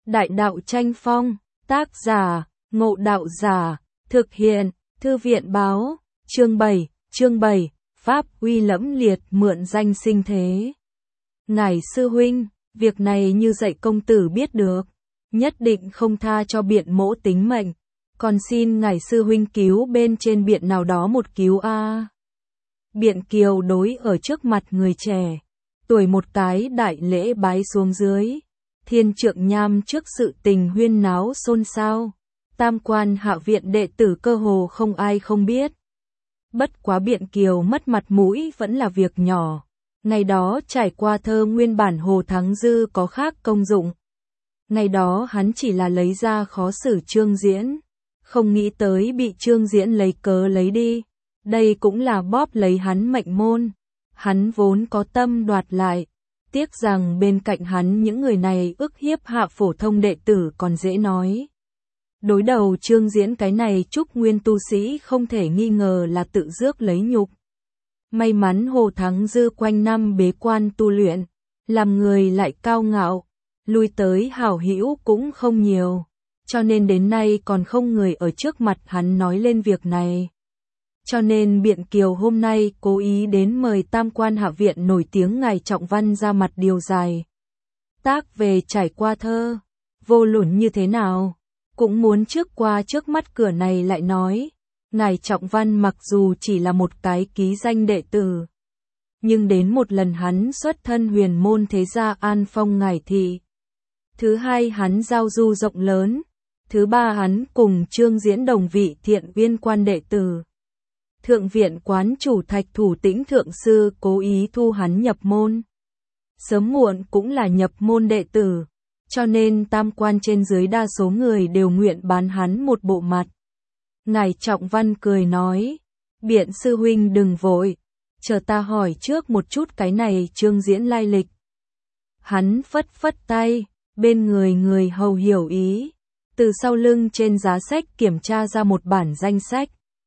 Đại đạo tranh phong, tác giả, Ngộ Đạo Giả, thực hiện, Thư viện báo, chương 7, Pháp uy lẫm liệt mượn danh sinh thế. Ngài sư huynh, việc này như dạy công tử biết được, nhất định không tha cho Biện mỗ tính mệnh, còn xin ngài sư huynh cứu bên trên Biện nào đó một cứu a. Biện Kiều đối ở trước mặt người trẻ, tuổi một cái đại lễ bái xuống dưới. Thiên Trượng Nham trước sự tình huyên náo xôn xao, tam quan hạ viện đệ tử cơ hồ không ai không biết. Bất quá Biện Kiều mất mặt mũi vẫn là việc nhỏ, ngày đó trải qua thơ nguyên bản Hồ Thắng Dư có khác công dụng. Ngày đó hắn chỉ là lấy ra khó xử Trương Diễn, không nghĩ tới bị Trương Diễn lấy cớ lấy đi, đây cũng là bóp lấy hắn mệnh môn, hắn vốn có tâm đoạt lại. Tiếc rằng bên cạnh hắn những người này ức hiếp hạ phổ thông đệ tử còn dễ nói. Đối đầu Trương Diễn cái này Trúc Nguyên tu sĩ không thể nghi ngờ là tự rước lấy nhục. May mắn Hồ Thắng Dư quanh năm bế quan tu luyện, làm người lại cao ngạo, lui tới hảo hữu cũng không nhiều, cho nên đến nay còn không người ở trước mặt hắn nói lên việc này. Cho nên Biện Kiều hôm nay cố ý đến mời tam quan hạ viện nổi tiếng ngài Trọng Văn ra mặt điều giải. Tác về trải qua thơ, vô luận như thế nào, cũng muốn trước qua trước mắt cửa này lại nói, ngài Trọng Văn mặc dù chỉ là một cái ký danh đệ tử, nhưng đến một lần hắn xuất thân huyền môn thế gia An Phong ngải thị. Thứ hai hắn giao du rộng lớn, thứ ba hắn cùng Trương Diễn đồng vị Thiện Uyên quan đệ tử. Thượng viện quán chủ Thạch Thủ Tĩnh thượng sư cố ý thu hắn nhập môn. Sớm muộn cũng là nhập môn đệ tử, cho nên tam quan trên dưới đa số người đều nguyện bán hắn một bộ mặt. Ngài Trọng Văn cười nói, Biện sư huynh đừng vội, chờ ta hỏi trước một chút cái này Trương Diễn lai lịch. Hắn phất phất tay, bên người hầu hiểu ý, từ sau lưng trên giá sách kiểm tra ra một bản danh sách.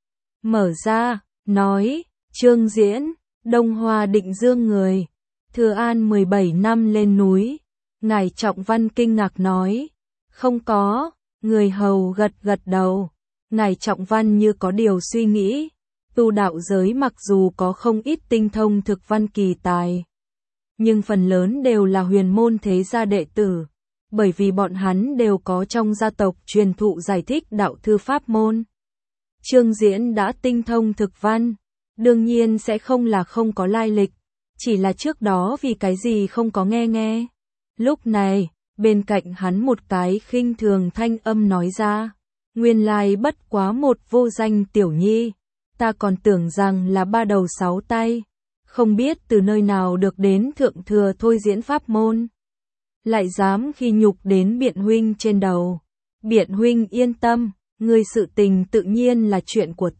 Mở ra, nói, Trương Diễn, Đông Hoa Định Dương người, Thừa An 17 năm lên núi. Ngài Trọng Văn kinh ngạc nói, không có, người hầu gật gật đầu. Ngài Trọng Văn như có điều suy nghĩ, tu đạo giới mặc dù có không ít tinh thông thực văn kỳ tài, nhưng phần lớn đều là huyền môn thế gia đệ tử, bởi vì bọn hắn đều có trong gia tộc truyền thụ giải thích đạo thư pháp môn. Trương Diễn đã tinh thông thực văn, đương nhiên sẽ không là không có lai lịch, chỉ là trước đó vì cái gì không có nghe. Lúc này, bên cạnh hắn một cái khinh thường thanh âm nói ra, nguyên lai bất quá một vô danh tiểu nhi, ta còn tưởng rằng là ba đầu sáu tay, không biết từ nơi nào được đến thượng thừa thôi diễn pháp môn. Lại dám khi nhục đến Biện huynh trên đầu. Biện huynh yên tâm, ngươi sự tình tự nhiên là chuyện của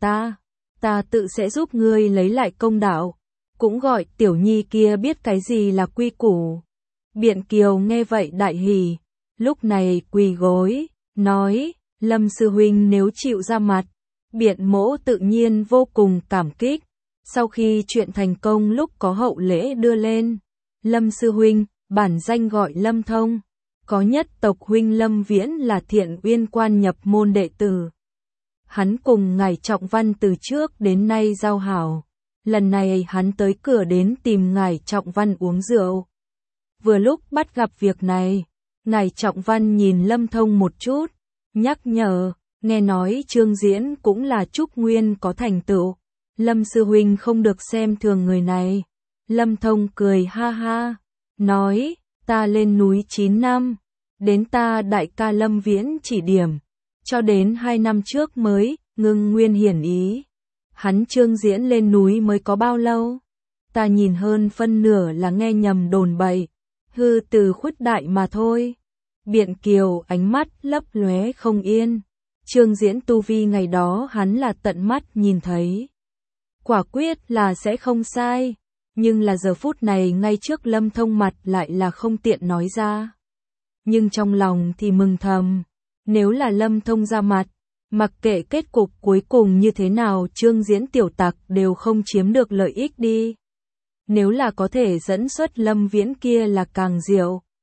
ta tự sẽ giúp ngươi lấy lại công đạo, cũng gọi tiểu nhi kia biết cái gì là quy củ. Biện Kiều nghe vậy đại hỉ, lúc này quỳ gối, nói, Lâm sư huynh nếu chịu ra mặt, Biện mỗ tự nhiên vô cùng cảm kích. Sau khi chuyện thành công lúc có hậu lễ đưa lên, Lâm sư huynh, bản danh gọi Lâm Thông, có nhất tộc huynh Lâm Viễn là Thiện Uyên quan nhập môn đệ tử. Hắn cùng ngài Trọng Văn từ trước đến nay giao hảo, lần này hắn tới cửa đến tìm ngài Trọng Văn uống rượu. Vừa lúc bắt gặp việc này, ngài Trọng Văn nhìn Lâm Thông một chút, nhắc nhở, nghe nói Trương Diễn cũng là Trúc Nguyên có thành tựu, Lâm sư huynh không được xem thường người này. Lâm Thông cười ha ha, nói, ta lên núi 9 năm, đến ta đại ca Lâm Viễn chỉ điểm, cho đến 2 năm trước mới ngưng nguyên hiển ý. Hắn Trương Diễn lên núi mới có bao lâu? Ta nhìn hơn phân nửa là nghe nhầm đồn bậy, hư từ khuất đại mà thôi. Biện Kiều ánh mắt lấp lóe không yên. Trương Diễn tu vi ngày đó hắn là tận mắt nhìn thấy, quả quyết là sẽ không sai, nhưng là giờ phút này ngay trước Lâm Thông mặt lại là không tiện nói ra. Nhưng trong lòng thì mừng thầm, nếu là Lâm Thông ra mặt, mặc kệ kết cục cuối cùng như thế nào Trương Diễn tiểu tặc đều không chiếm được lợi ích đi. Nếu là có thể dẫn xuất Lâm Viễn kia là càng diệu.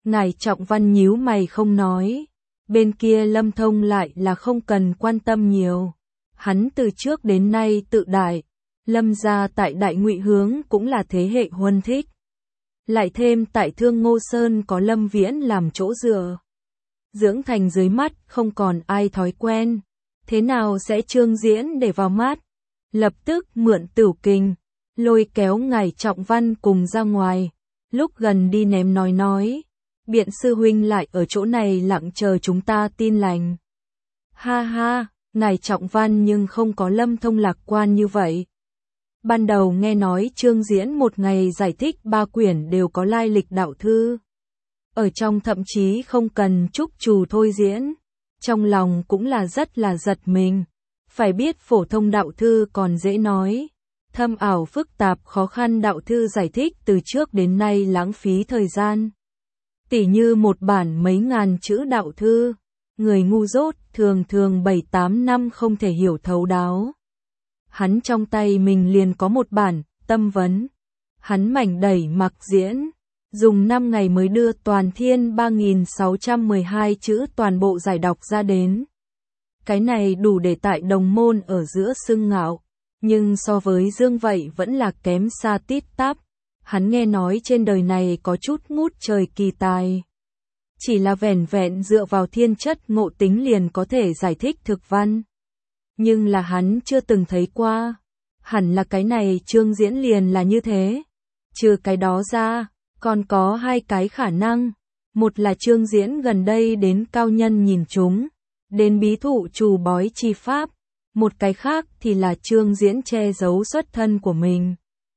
Ngài Trọng Văn nhíu mày không nói. Bên kia Lâm Thông lại là không cần quan tâm nhiều. Hắn từ trước đến nay tự đại. Lâm gia tại Đại Ngụy Hướng cũng là thế hệ huân thích. Lại thêm tại Thương Ngô Sơn có Lâm Viễn làm chỗ dựa. Dưỡng thành dưới mắt không còn ai thói quen. Thế nào sẽ Trương Diễn để vào mắt? Lập tức mượn Tửu Kình, lôi kéo Ngài Trọng Văn cùng ra ngoài. Lúc gần đi ném nói. Biện sư huynh lại ở chỗ này lặng chờ chúng ta tin lành. Ha ha, Ngài Trọng Văn nhưng không có Lâm Thông lạc quan như vậy. Ban đầu nghe nói Trương Diễn một ngày giải thích 3 quyển đều có lai lịch đạo thư. Ở trong thậm chí không cần trúc trù thôi diễn. Trong lòng cũng là rất là giật mình. Phải biết phổ thông đạo thư còn dễ nói. Thâm ảo phức tạp khó khăn đạo thư giải thích từ trước đến nay lãng phí thời gian. Tỉ như một bản mấy ngàn chữ đạo thư. Người ngu dốt thường 7-8 năm không thể hiểu thấu đáo. Hắn trong tay mình liền có một bản, tâm vấn. Hắn mảnh đẩy mặc diễn. Dùng 5 ngày mới đưa toàn thiên 3612 chữ toàn bộ giải đọc ra đến. Cái này đủ để tại đồng môn ở giữa xưng ngạo. Nhưng so với Dương vậy vẫn là kém xa tít tắp. Hắn nghe nói trên đời này có chút ngút trời kỳ tài. Chỉ là vẻn vẹn dựa vào thiên chất ngộ tính liền có thể giải thích thực văn. Nhưng là hắn chưa từng thấy qua. Hẳn là cái này Trương Diễn liền là như thế. Trừ cái đó ra, còn có 2 cái khả năng. Một là Trương Diễn gần đây đến cao nhân nhìn chúng. Đến bí thụ trù bói chi pháp. Một cái khác thì là Trương Diễn che giấu xuất thân của mình.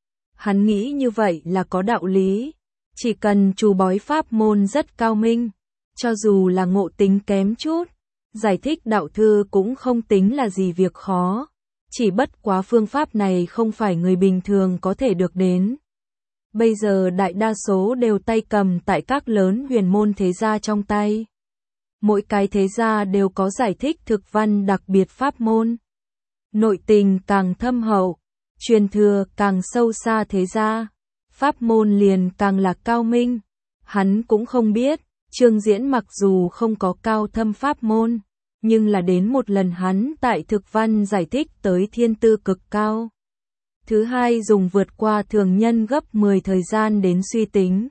Hắn nghĩ như vậy là có đạo lý. Chỉ cần trù bói pháp môn rất cao minh. Cho dù là ngộ tính kém chút. Giải thích đạo thư cũng không tính là gì việc khó. Chỉ bất quá phương pháp này không phải người bình thường có thể được đến. Bây giờ đại đa số đều tay cầm tại các lớn huyền môn thế gia trong tay. Mỗi cái thế gia đều có giải thích thực văn đặc biệt pháp môn. Nội tình càng thâm hậu, truyền thừa càng sâu xa thế gia, pháp môn liền càng là cao minh. Hắn cũng không biết, Trương Diễn mặc dù không có cao thâm pháp môn, nhưng là đến một lần hắn tại thực văn giải thích tới thiên tư cực cao. Thứ hai dùng vượt qua thường nhân gấp 10 thời gian đến suy tính.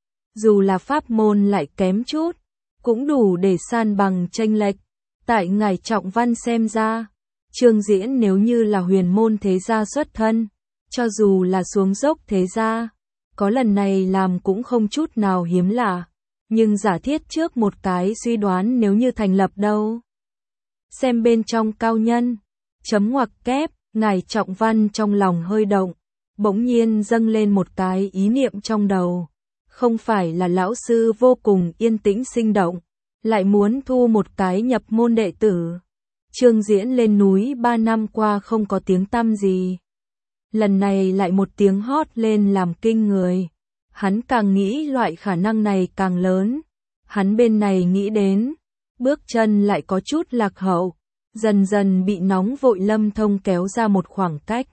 Dù là pháp môn lại kém chút, cũng đủ để san bằng chênh lệch. Tại Ngài Trọng Văn xem ra, Trương Diễn nếu như là huyền môn thế gia xuất thân, cho dù là xuống dốc thế gia, có lần này làm cũng không chút nào hiếm lạ. Nhưng giả thiết trước một cái suy đoán nếu như thành lập đâu. Xem bên trong cao nhân, chấm ngoặc kép, Ngài Trọng Văn trong lòng hơi động, bỗng nhiên dâng lên một cái ý niệm trong đầu. Không phải là lão sư vô cùng yên tĩnh sinh động, lại muốn thu một cái nhập môn đệ tử. Trương Diễn lên núi 3 năm qua không có tiếng tăm gì. Lần này lại một tiếng hót lên làm kinh người. Hắn càng nghĩ loại khả năng này càng lớn. Hắn bên này nghĩ đến, bước chân lại có chút lạc hậu, dần dần bị nóng vội Lâm Thông kéo ra một khoảng cách.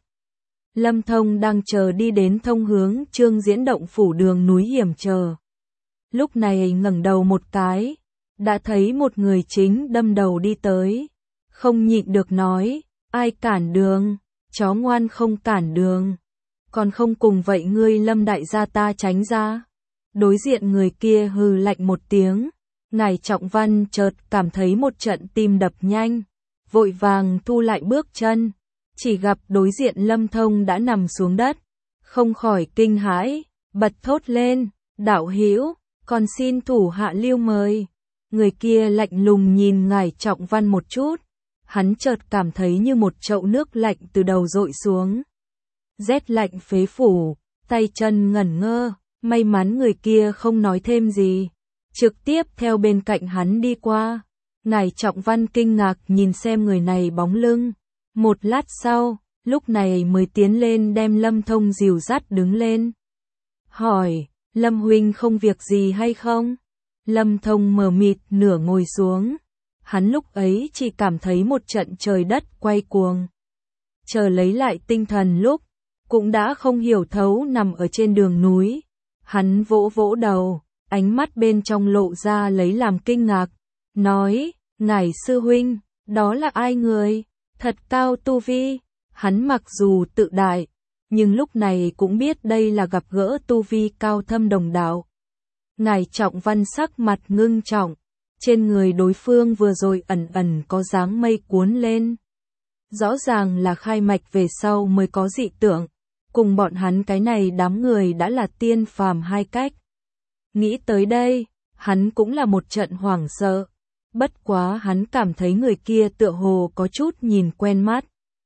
Lâm Thông đang chờ đi đến thông hướng Trương Diễn động phủ đường núi hiểm trở. Lúc này ngẩng đầu một cái, đã thấy một người chính đâm đầu đi tới. Không nhịn được nói, ai cản đường, chó ngoan không cản đường. Còn không cùng vậy ngươi Lâm đại gia ta tránh ra. Đối diện người kia hừ lạnh một tiếng. Ngài Trọng Văn chợt cảm thấy một trận tim đập nhanh. Vội vàng thu lại bước chân. Chỉ gặp đối diện Lâm Thông đã nằm xuống đất. Không khỏi kinh hãi, bật thốt lên, đạo hữu, còn xin thủ hạ lưu mời. Người kia lạnh lùng nhìn Ngài Trọng Văn một chút. Hắn chợt cảm thấy như một chậu nước lạnh từ đầu dội xuống. Rét lạnh phế phủ, tay chân ngẩn ngơ, may mắn người kia không nói thêm gì. Trực tiếp theo bên cạnh hắn đi qua. Ngài Trọng Văn kinh ngạc nhìn xem người này bóng lưng. Một lát sau, lúc này mới tiến lên đem Lâm Thông dìu dắt đứng lên. Hỏi, Lâm huynh không việc gì hay không? Lâm Thông mờ mịt nửa ngồi xuống. Hắn lúc ấy chỉ cảm thấy một trận trời đất quay cuồng. Chờ lấy lại tinh thần lúc, cũng đã không hiểu thấu nằm ở trên đường núi. Hắn vỗ vỗ đầu, ánh mắt bên trong lộ ra lấy làm kinh ngạc, nói, ngài sư huynh, đó là ai người, thật cao tu vi, hắn mặc dù tự đại, nhưng lúc này cũng biết đây là gặp gỡ tu vi cao thâm đồng đạo. Ngài Trọng Văn sắc mặt ngưng trọng, trên người đối phương vừa rồi ẩn ẩn có dáng mây cuốn lên. Rõ ràng là khai mạch về sau mới có dị tượng, cùng bọn hắn cái này đám người đã là tiên phàm hai cách. Nghĩ tới đây, hắn cũng là một trận hoảng sợ, bất quá hắn cảm thấy người kia tựa hồ có chút nhìn quen mắt.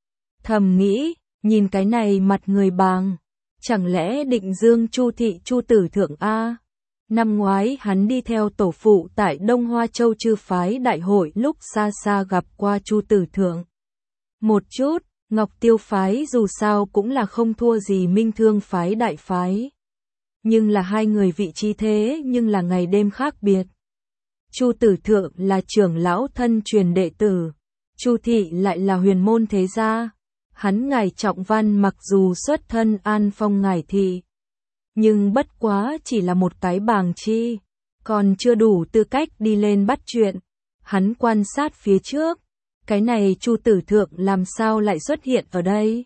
Thầm nghĩ, nhìn cái này mặt người bàng, chẳng lẽ Định Dương Chu thị Chu tử thượng a? Năm ngoái hắn đi theo tổ phụ tại Đông Hoa Châu Chư phái đại hội lúc xa xa gặp qua Chu tử thượng. Một chút, Ngọc Tiêu phái dù sao cũng là không thua gì Minh Thương phái đại phái. Nhưng là hai người vị trí thế nhưng là ngày đêm khác biệt. Chu tử thượng là trưởng lão thân truyền đệ tử, Chu thị lại là huyền môn thế gia. Hắn Ngài Trọng Văn mặc dù xuất thân An Phong Ngải thị, nhưng bất quá chỉ là một cái bàng chi, còn chưa đủ tư cách đi lên bắt chuyện. Hắn quan sát phía trước, cái này Chu tử thượng làm sao lại xuất hiện ở đây?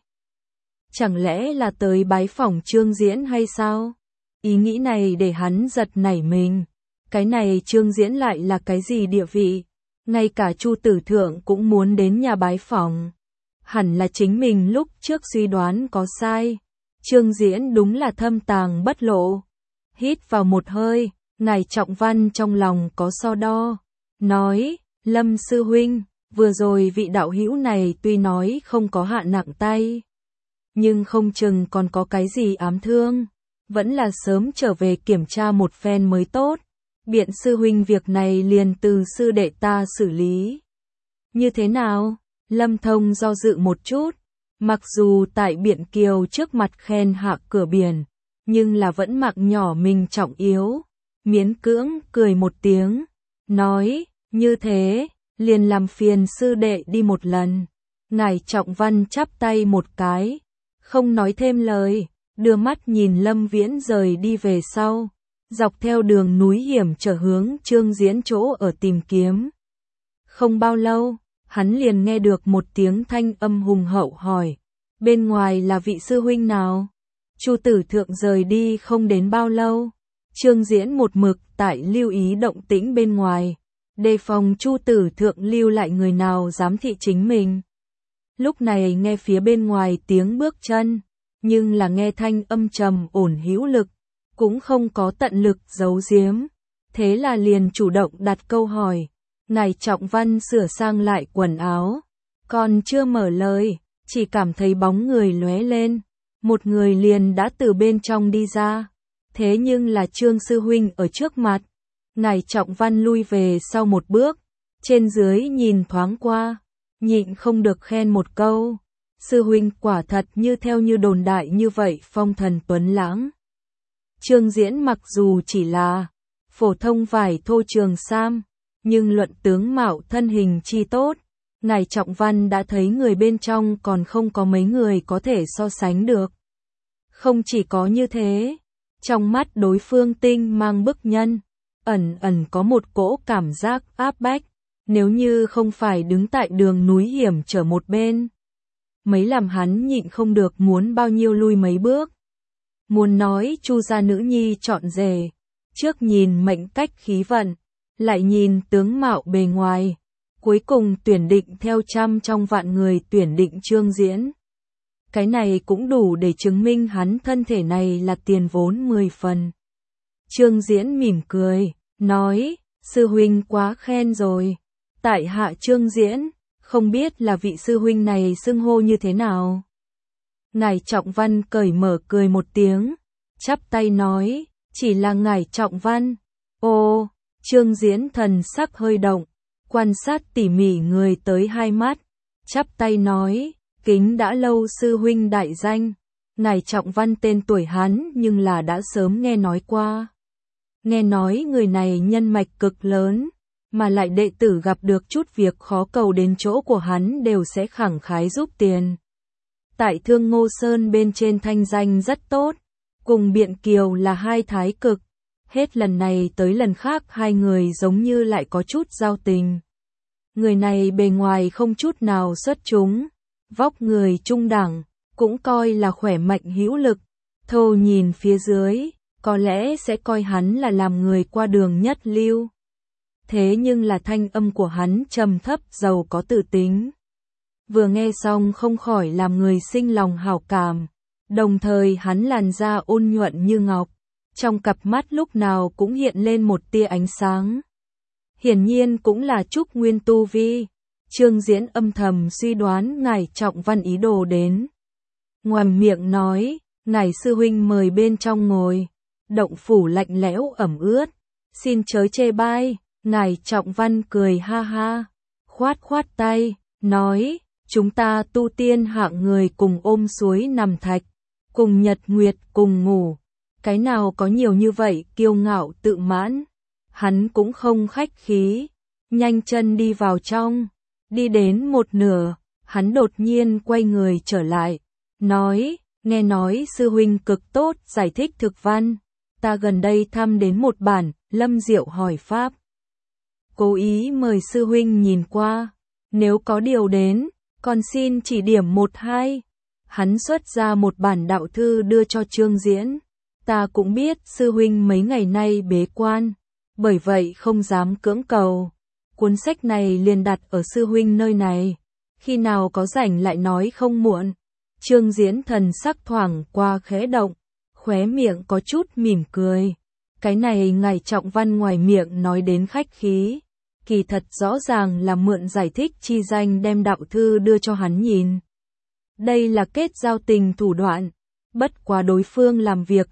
Chẳng lẽ là tới bái phỏng Trương Diễn hay sao? Ý nghĩ này để hắn giật nảy mình. Cái này Trương Diễn lại là cái gì địa vị? Ngay cả Chu tử thượng cũng muốn đến nhà bái phỏng. Hẳn là chính mình lúc trước suy đoán có sai. Trương Diễn đúng là thâm tàng bất lộ. Hít vào một hơi, Ngài Trọng Văn trong lòng có so đo. Nói, Lâm sư huynh, vừa rồi vị đạo hữu này tuy nói không có hạ nặng tay, nhưng không chừng còn có cái gì ám thương. Vẫn là sớm trở về kiểm tra một phen mới tốt. Biện sư huynh việc này liền từ sư đệ ta xử lý. Như thế nào? Lâm Thông do dự một chút. Mặc dù tại Biện Kiều trước mặt khen hạ cửa biển, nhưng là vẫn mặc nhỏ mình trọng yếu. Miễn cưỡng cười một tiếng, nói, như thế, liền làm phiền sư đệ đi một lần. Ngài Trọng Văn chắp tay một cái, không nói thêm lời, đưa mắt nhìn Lâm Viễn rời đi về sau, dọc theo đường núi hiểm trở hướng Trương Diễn chỗ ở tìm kiếm. Không bao lâu, hắn liền nghe được một tiếng thanh âm hùng hậu hỏi, bên ngoài là vị sư huynh nào? Chu tử thượng rời đi không đến bao lâu, Trương Diễn một mực tại lưu ý động tĩnh bên ngoài, đề phòng Chu tử thượng lưu lại người nào giám thị chính mình. Lúc này nghe phía bên ngoài tiếng bước chân, nhưng là nghe thanh âm trầm ổn hữu lực, cũng không có tận lực giấu giếm, thế là liền chủ động đặt câu hỏi. Ngài Trọng Văn sửa sang lại quần áo, còn chưa mở lời, chỉ cảm thấy bóng người lóe lên, một người liền đã từ bên trong đi ra, thế nhưng là Trương sư huynh ở trước mặt. Ngài Trọng Văn lui về sau một bước, trên dưới nhìn thoáng qua, nhịn không được khen một câu, sư huynh quả thật như theo như đồn đại như vậy phong thần tuấn lãng. Trương Diễn mặc dù chỉ là phổ thông vải thô trường sam, nhưng luận tướng mạo thân hình chi tốt, Ngài Trọng Văn đã thấy người bên trong còn không có mấy người có thể so sánh được. Không chỉ có như thế, trong mắt đối phương tinh mang bức nhân, ẩn ẩn có một cỗ cảm giác áp bách, nếu như không phải đứng tại đường núi hiểm trở một bên, mấy làm hắn nhịn không được muốn bao nhiêu lui mấy bước. Muốn nói Chu gia nữ nhi chọn rể, trước nhìn mệnh cách khí vận, lại nhìn tướng mạo bề ngoài, cuối cùng tuyển định theo trăm trong vạn người tuyển định Trương Diễn. Cái này cũng đủ để chứng minh hắn thân thể này là tiền vốn 10 phần. Trương Diễn mỉm cười, nói, sư huynh quá khen rồi. Tại hạ Trương Diễn, không biết là vị sư huynh này xưng hô như thế nào. Ngài Trọng Văn cởi mở cười một tiếng, chắp tay nói, chỉ là Ngài Trọng Văn. Ô, Trương Diễn thần sắc hơi động, quan sát tỉ mỉ người tới hai mắt, chắp tay nói, kính đã lâu sư huynh đại danh. Ngài Trọng Văn tên tuổi hắn nhưng là đã sớm nghe nói qua. Nghe nói người này nhân mạch cực lớn, mà lại đệ tử gặp được chút việc khó cầu đến chỗ của hắn đều sẽ khẳng khái giúp tiền. Tại Thương Ngô Sơn bên trên thanh danh rất tốt, cùng Biện Kiều là hai thái cực, Hết lần này tới lần khác hai người giống như lại có chút giao tình. Người này bề ngoài không chút nào xuất chúng, vóc người trung đẳng, cũng coi là khỏe mạnh hữu lực. Thô nhìn phía dưới, có lẽ sẽ coi hắn là làm người qua đường nhất lưu. Thế nhưng là thanh âm của hắn trầm thấp giàu có tự tính. Vừa nghe xong không khỏi làm người sinh lòng hảo cảm. Đồng thời hắn làn da ôn nhuận như ngọc, trong cặp mắt lúc nào cũng hiện lên một tia ánh sáng. Hiển nhiên cũng là Trúc Nguyên tu vi. Trương Diễn âm thầm suy đoán ngài Trọng Văn ý đồ đến. Ngoàm miệng nói, ngài sư huynh mời bên trong ngồi. Động phủ lạnh lẽo ẩm ướt, xin chớ chê bai. Ngài Trọng Văn cười ha ha, khoát khoát tay, nói, chúng ta tu tiên hạng người cùng ôm suối nằm thạch, cùng nhật nguyệt cùng ngủ, cái nào có nhiều như vậy kiêu ngạo tự mãn. Hắn cũng không khách khí, nhanh chân đi vào trong, đi đến một nửa, hắn đột nhiên quay người trở lại, nói, nghe nói sư huynh cực tốt giải thích thực văn, ta gần đây thăm đến một bản, Lâm Diệu hỏi pháp. Cố ý mời sư huynh nhìn qua, nếu có điều đến, còn xin chỉ điểm một hai. Hắn xuất ra một bản đạo thư đưa cho Trương Diễn. Ta cũng biết sư huynh mấy ngày nay bế quan, bởi vậy không dám cưỡng cầu. Cuốn sách này liền đặt ở sư huynh nơi này, khi nào có rảnh lại nói không muộn. Trương Diễn thần sắc thoảng qua khẽ động, khóe miệng có chút mỉm cười. Cái này ngài Trọng Văn ngoài miệng nói đến khách khí, kỳ thật rõ ràng là mượn giải thích chi danh đem đạo thư đưa cho hắn nhìn. Đây là kết giao tình thủ đoạn, bất quá đối phương làm việc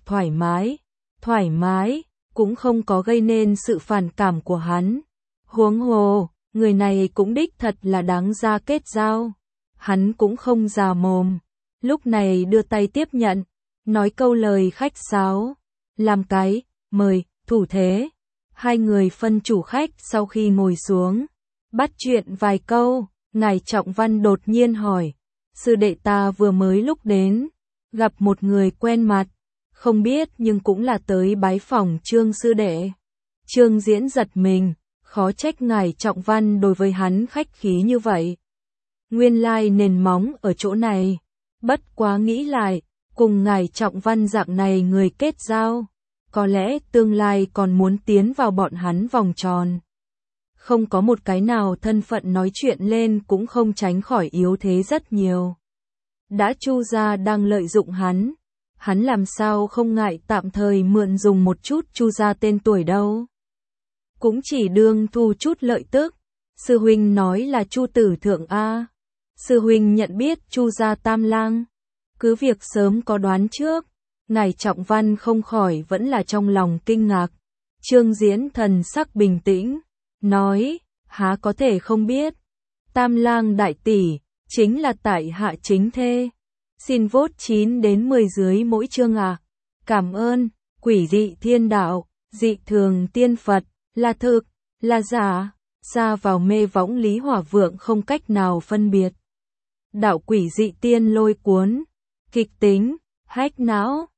thoải mái, cũng không có gây nên sự phản cảm của hắn. Huống hồ, người này cũng đích thật là đáng ra kết giao. Hắn cũng không già mồm, lúc này đưa tay tiếp nhận, nói câu lời khách sáo, làm cái, mời, thủ thế. Hai người phân chủ khách sau khi ngồi xuống, bắt chuyện vài câu, ngài Trọng Văn đột nhiên hỏi, sư đệ ta vừa mới lúc đến, gặp một người quen mặt, không biết nhưng cũng là tới bái phỏng Trương sư đệ. Trương Diễn giật mình, khó trách ngài Trọng Văn đối với hắn khách khí như vậy. Nguyên lai nền móng ở chỗ này, bất quá nghĩ lại, cùng ngài Trọng Văn dạng này người kết giao, có lẽ tương lai còn muốn tiến vào bọn hắn vòng tròn. Không có một cái nào thân phận nói chuyện lên cũng không tránh khỏi yếu thế rất nhiều. Đã Chu gia đang lợi dụng hắn làm sao không ngại tạm thời mượn dùng một chút Chu gia tên tuổi đâu. Cũng chỉ đương thu chút lợi tức. Sư huynh nói là Chu tử thượng a. Sư huynh nhận biết Chu gia tam lang. Cứ việc sớm có đoán trước, ngài Trọng Văn không khỏi vẫn là trong lòng kinh ngạc. Trương Diễn thần sắc bình tĩnh, nói, há có thể không biết. Tam lang đại tỷ, chính là tại hạ chính thê. Xin vote 9 đến 10 dưới mỗi chương à. Cảm ơn, quỷ dị thiên đạo, dị thường tiên Phật, là thực, là giả, xa vào mê võng Lý Hỏa Vượng không cách nào phân biệt. Đạo quỷ dị tiên lôi cuốn, kịch tính, hách não.